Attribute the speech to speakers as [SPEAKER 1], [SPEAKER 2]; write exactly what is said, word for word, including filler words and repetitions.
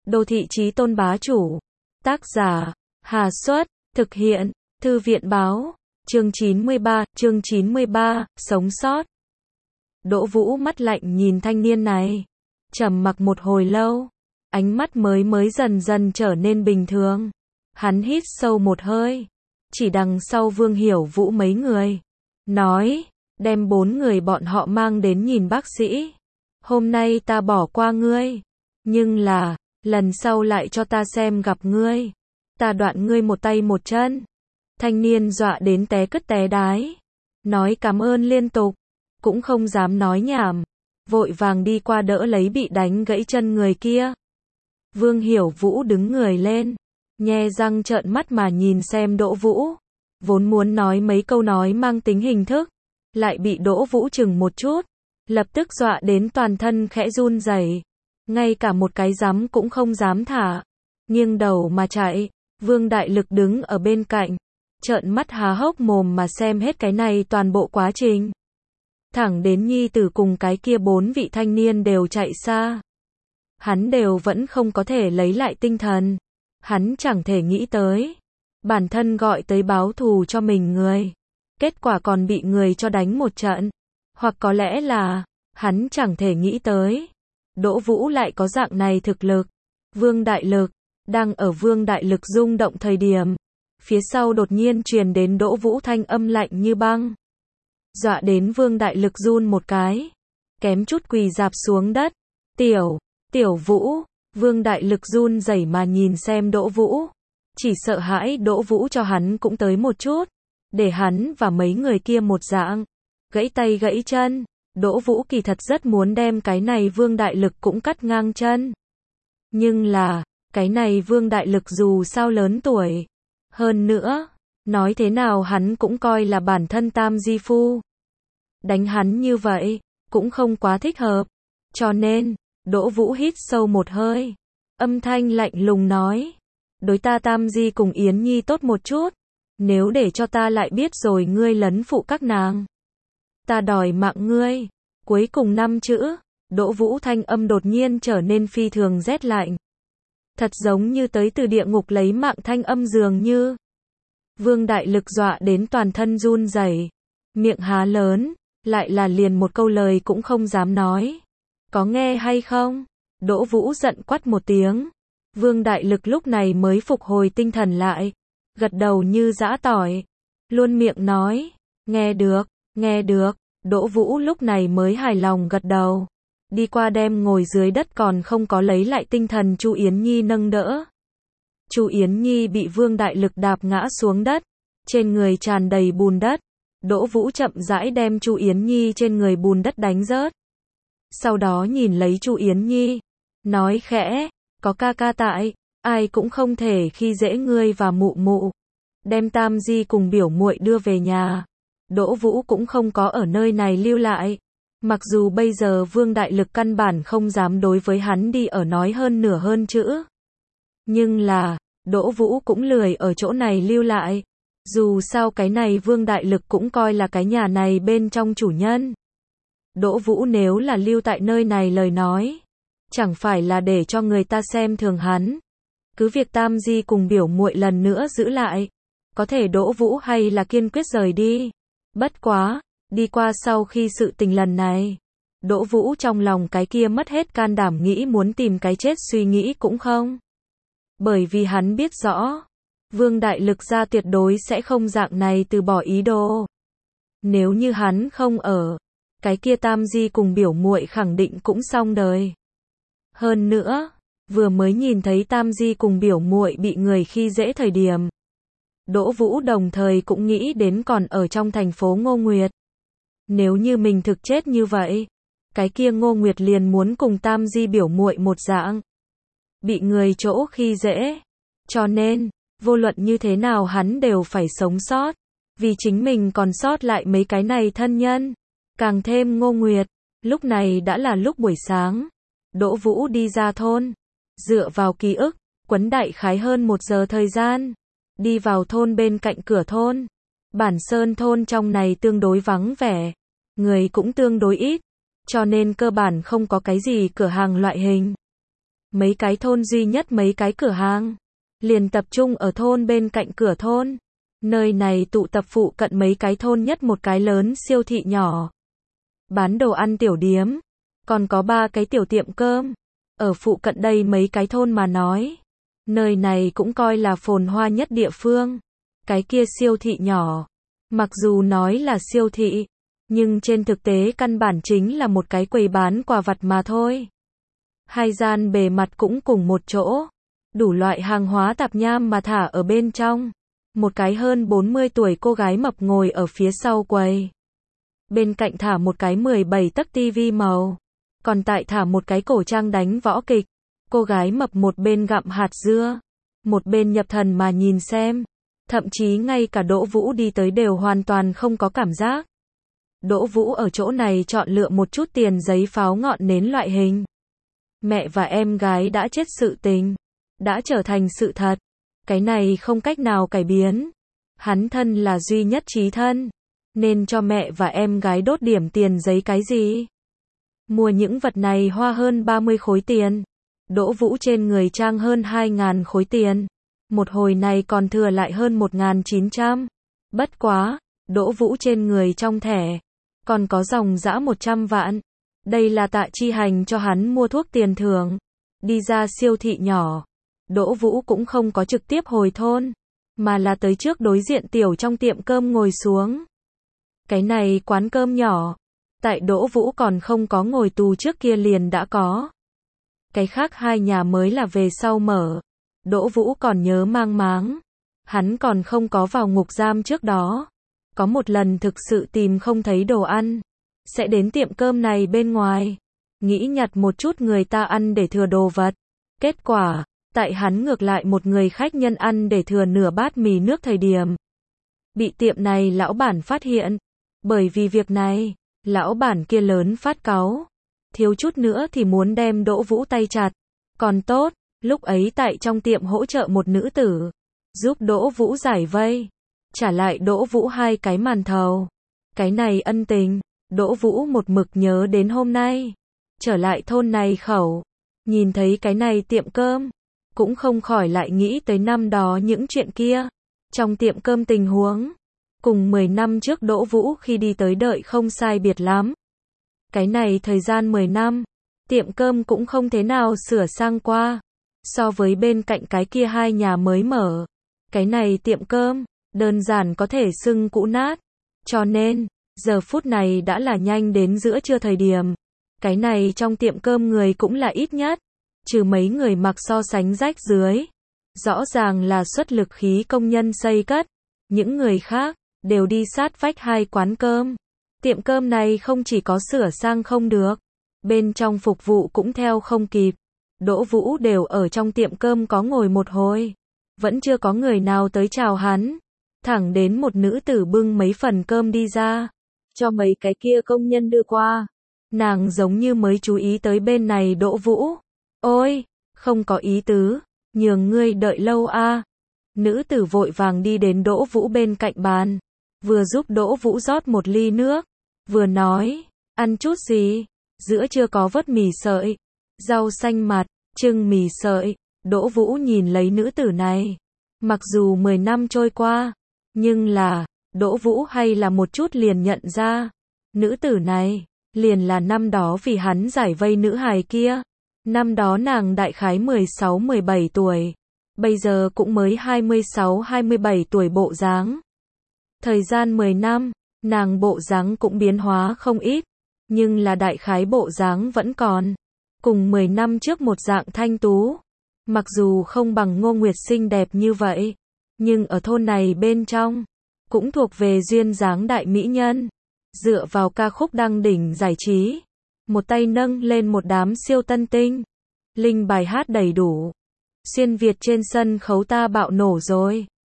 [SPEAKER 1] Đô thị chí tôn bá chủ. Tác giả, Hà Xuất, thực hiện, Thư viện báo, chương chín mươi ba, chương chín mươi ba, sống sót. Đỗ Vũ mắt lạnh nhìn thanh niên này, trầm mặc một hồi lâu, ánh mắt mới mới dần dần trở nên bình thường. Hắn hít sâu một hơi, chỉ đằng sau Vương Hiểu Vũ mấy người, nói, đem bốn người bọn họ mang đến nhìn bác sĩ. Hôm nay ta bỏ qua ngươi, nhưng là, lần sau lại cho ta xem gặp ngươi, ta đoạn ngươi một tay một chân. Thanh niên dọa đến té cứt té đái, nói cảm ơn liên tục, cũng không dám nói nhảm, vội vàng đi qua đỡ lấy bị đánh gãy chân người kia. Vương Hiểu Vũ đứng người lên, nhe răng trợn mắt mà nhìn xem Đỗ Vũ, vốn muốn nói mấy câu nói mang tính hình thức, lại bị Đỗ Vũ chừng một chút, lập tức dọa đến toàn thân khẽ run rẩy, ngay cả một cái giấm cũng không dám thả, nghiêng đầu mà chạy. Vương Đại Lực đứng ở bên cạnh, trợn mắt há hốc mồm mà xem hết cái này toàn bộ quá trình. Thẳng đến nhi tử cùng cái kia bốn vị thanh niên đều chạy xa, hắn đều vẫn không có thể lấy lại tinh thần. Hắn chẳng thể nghĩ tới, bản thân gọi tới báo thù cho mình người, kết quả còn bị người cho đánh một trận. Hoặc có lẽ là, hắn chẳng thể nghĩ tới, Đỗ Vũ lại có dạng này thực lực. Vương Đại Lực, đang ở Vương Đại Lực rung động thời điểm, phía sau đột nhiên truyền đến Đỗ Vũ thanh âm lạnh như băng. Dọa đến Vương Đại Lực run một cái, kém chút quỳ rạp xuống đất. Tiểu, Tiểu Vũ, Vương Đại Lực run rẩy mà nhìn xem Đỗ Vũ, chỉ sợ hãi Đỗ Vũ cho hắn cũng tới một chút, để hắn và mấy người kia một dạng, gãy tay gãy chân. Đỗ Vũ kỳ thật rất muốn đem cái này Vương Đại Lực cũng cắt ngang chân. Nhưng là, cái này Vương Đại Lực dù sao lớn tuổi, hơn nữa, nói thế nào hắn cũng coi là bản thân tam di phu. Đánh hắn như vậy, cũng không quá thích hợp. Cho nên, Đỗ Vũ hít sâu một hơi, âm thanh lạnh lùng nói, đối ta tam di cùng Yến Nhi tốt một chút, nếu để cho ta lại biết rồi ngươi lấn phụ các nàng, ta đòi mạng ngươi. Cuối cùng năm chữ, Đỗ Vũ thanh âm đột nhiên trở nên phi thường rét lạnh, thật giống như tới từ địa ngục lấy mạng thanh âm dường như. Vương Đại Lực dọa đến toàn thân run rẩy, miệng há lớn, lại là liền một câu lời cũng không dám nói. Có nghe hay không? Đỗ Vũ giận quát một tiếng. Vương Đại Lực lúc này mới phục hồi tinh thần lại, gật đầu như giã tỏi, luôn miệng nói, nghe được, nghe được. Đỗ Vũ lúc này mới hài lòng gật đầu, đi qua đem ngồi dưới đất còn không có lấy lại tinh thần Chu Yến Nhi nâng đỡ. Chu Yến Nhi bị Vương Đại Lực đạp ngã xuống đất, trên người tràn đầy bùn đất. Đỗ Vũ chậm rãi đem Chu Yến Nhi trên người bùn đất đánh rớt. Sau đó nhìn lấy Chu Yến Nhi, nói khẽ, có ca ca tại, ai cũng không thể khi dễ ngươi và mụ mụ. Đem tam di cùng biểu muội đưa về nhà. Đỗ Vũ cũng không có ở nơi này lưu lại. Mặc dù bây giờ Vương Đại Lực căn bản không dám đối với hắn đi ở nói hơn nửa hơn chữ. Nhưng là, Đỗ Vũ cũng lười ở chỗ này lưu lại. Dù sao cái này Vương Đại Lực cũng coi là cái nhà này bên trong chủ nhân. Đỗ Vũ nếu là lưu tại nơi này lời nói, chẳng phải là để cho người ta xem thường hắn. Cứ việc tam di cùng biểu muội lần nữa giữ lại, có thể Đỗ Vũ hay là kiên quyết rời đi. Bất quá, đi qua sau khi sự tình lần này, Đỗ Vũ trong lòng cái kia mất hết can đảm nghĩ muốn tìm cái chết suy nghĩ cũng không. Bởi vì hắn biết rõ, Vương Đại Lực ra tuyệt đối sẽ không dạng này từ bỏ ý đồ. Nếu như hắn không ở, cái kia tam di cùng biểu muội khẳng định cũng xong đời. Hơn nữa, vừa mới nhìn thấy tam di cùng biểu muội bị người khi dễ thời điểm, Đỗ Vũ đồng thời cũng nghĩ đến còn ở trong thành phố Ngô Nguyệt. Nếu như mình thực chết như vậy, cái kia Ngô Nguyệt liền muốn cùng tam di biểu muội một dạng, bị người chỗ khi dễ. Cho nên, vô luận như thế nào hắn đều phải sống sót, vì chính mình còn sót lại mấy cái này thân nhân. Càng thêm Ngô Nguyệt, lúc này đã là lúc buổi sáng. Đỗ Vũ đi ra thôn, dựa vào ký ức, quấn đại khái hơn một giờ thời gian. Đi vào thôn bên cạnh cửa thôn. Bản Sơn thôn trong này tương đối vắng vẻ, người cũng tương đối ít, cho nên cơ bản không có cái gì cửa hàng loại hình. Mấy cái thôn duy nhất mấy cái cửa hàng. Liền tập trung ở thôn bên cạnh cửa thôn. Nơi này tụ tập phụ cận mấy cái thôn nhất một cái lớn siêu thị nhỏ. Bán đồ ăn tiểu điếm. Còn có ba cái tiểu tiệm cơm. Ở phụ cận đây mấy cái thôn mà nói. Nơi này cũng coi là phồn hoa nhất địa phương. Cái kia siêu thị nhỏ. Mặc dù nói là siêu thị. Nhưng trên thực tế căn bản chính là một cái quầy bán quà vặt mà thôi. Hai gian bề mặt cũng cùng một chỗ. Đủ loại hàng hóa tạp nham mà thả ở bên trong. Một cái hơn bốn mươi tuổi cô gái mập ngồi ở phía sau quầy. Bên cạnh thả một cái mười bảy tấc tivi màu. Còn tại thả một cái cổ trang đánh võ kịch. Cô gái mập một bên gặm hạt dưa. Một bên nhập thần mà nhìn xem. Thậm chí ngay cả Đỗ Vũ đi tới đều hoàn toàn không có cảm giác. Đỗ Vũ ở chỗ này chọn lựa một chút tiền giấy pháo ngọn nến loại hình. Mẹ và em gái đã chết sự tình. Đã trở thành sự thật. Cái này không cách nào cải biến. Hắn thân là duy nhất chí thân. Nên cho mẹ và em gái đốt điểm tiền giấy cái gì? Mua những vật này hoa hơn ba mươi khối tiền. Đỗ Vũ trên người trang hơn hai ngàn khối tiền. Một hồi này còn thừa lại hơn một nghìn chín trăm. Bất quá, Đỗ Vũ trên người trong thẻ. Còn có dòng dã một trăm vạn. Đây là Tạ Chi Hành cho hắn mua thuốc tiền thưởng. Đi ra siêu thị nhỏ. Đỗ Vũ cũng không có trực tiếp hồi thôn. Mà là tới trước đối diện tiểu trong tiệm cơm ngồi xuống. Cái này quán cơm nhỏ. Tại Đỗ Vũ còn không có ngồi tù trước kia liền đã có. Cái khác hai nhà mới là về sau mở. Đỗ Vũ còn nhớ mang máng. Hắn còn không có vào ngục giam trước đó. Có một lần thực sự tìm không thấy đồ ăn. Sẽ đến tiệm cơm này bên ngoài. Nghĩ nhặt một chút người ta ăn để thừa đồ vật. Kết quả, tại hắn ngược lại một người khách nhân ăn để thừa nửa bát mì nước thời điểm. Bị tiệm này lão bản phát hiện. Bởi vì việc này, lão bản kia lớn phát cáu. Thiếu chút nữa thì muốn đem Đỗ Vũ tay chặt. Còn tốt, lúc ấy tại trong tiệm hỗ trợ một nữ tử. Giúp Đỗ Vũ giải vây. Trả lại Đỗ Vũ hai cái màn thầu. Cái này ân tình, Đỗ Vũ một mực nhớ đến hôm nay. Trở lại thôn này khẩu. Nhìn thấy cái này tiệm cơm. Cũng không khỏi lại nghĩ tới năm đó những chuyện kia. Trong tiệm cơm tình huống. Cùng mười năm trước Đỗ Vũ khi đi tới đợi không sai biệt lắm. Cái này thời gian mười năm. Tiệm cơm cũng không thế nào sửa sang qua. So với bên cạnh cái kia hai nhà mới mở. Cái này tiệm cơm. Đơn giản có thể xưng cũ nát. Cho nên, giờ phút này đã là nhanh đến giữa trưa thời điểm. Cái này trong tiệm cơm người cũng là ít nhất. Trừ mấy người mặc so sánh rách dưới. Rõ ràng là xuất lực khí công nhân xây cất. Những người khác, đều đi sát vách hai quán cơm. Tiệm cơm này không chỉ có sửa sang không được. Bên trong phục vụ cũng theo không kịp. Đỗ Vũ đều ở trong tiệm cơm có ngồi một hồi. Vẫn chưa có người nào tới chào hắn. Thẳng đến một nữ tử bưng mấy phần cơm đi ra. Cho mấy cái kia công nhân đưa qua. Nàng giống như mới chú ý tới bên này Đỗ Vũ. Ôi, không có ý tứ. Nhường ngươi đợi lâu a. Nữ tử vội vàng đi đến Đỗ Vũ bên cạnh bàn. Vừa giúp Đỗ Vũ rót một ly nước. Vừa nói, ăn chút gì? Giữa chưa có vớt mì sợi. Rau xanh mặt, trưng mì sợi. Đỗ Vũ nhìn lấy nữ tử này. Mặc dù mười năm trôi qua. Nhưng là, Đỗ Vũ hay là một chút liền nhận ra. Nữ tử này, liền là năm đó vì hắn giải vây nữ hài kia. Năm đó nàng đại khái mười sáu mười bảy tuổi. Bây giờ cũng mới hai mươi sáu hai mươi bảy tuổi bộ dáng. Thời gian mười năm, nàng bộ dáng cũng biến hóa không ít. Nhưng là đại khái bộ dáng vẫn còn. Cùng mười năm trước một dạng thanh tú. Mặc dù không bằng Ngô Nguyệt xinh đẹp như vậy. Nhưng ở thôn này bên trong, cũng thuộc về duyên dáng đại mỹ nhân. Dựa vào ca khúc đăng đỉnh giải trí. Một tay nâng lên một đám siêu tân tinh. Linh bài hát đầy đủ. Xuyên Việt trên sân khấu ta bạo nổ rồi.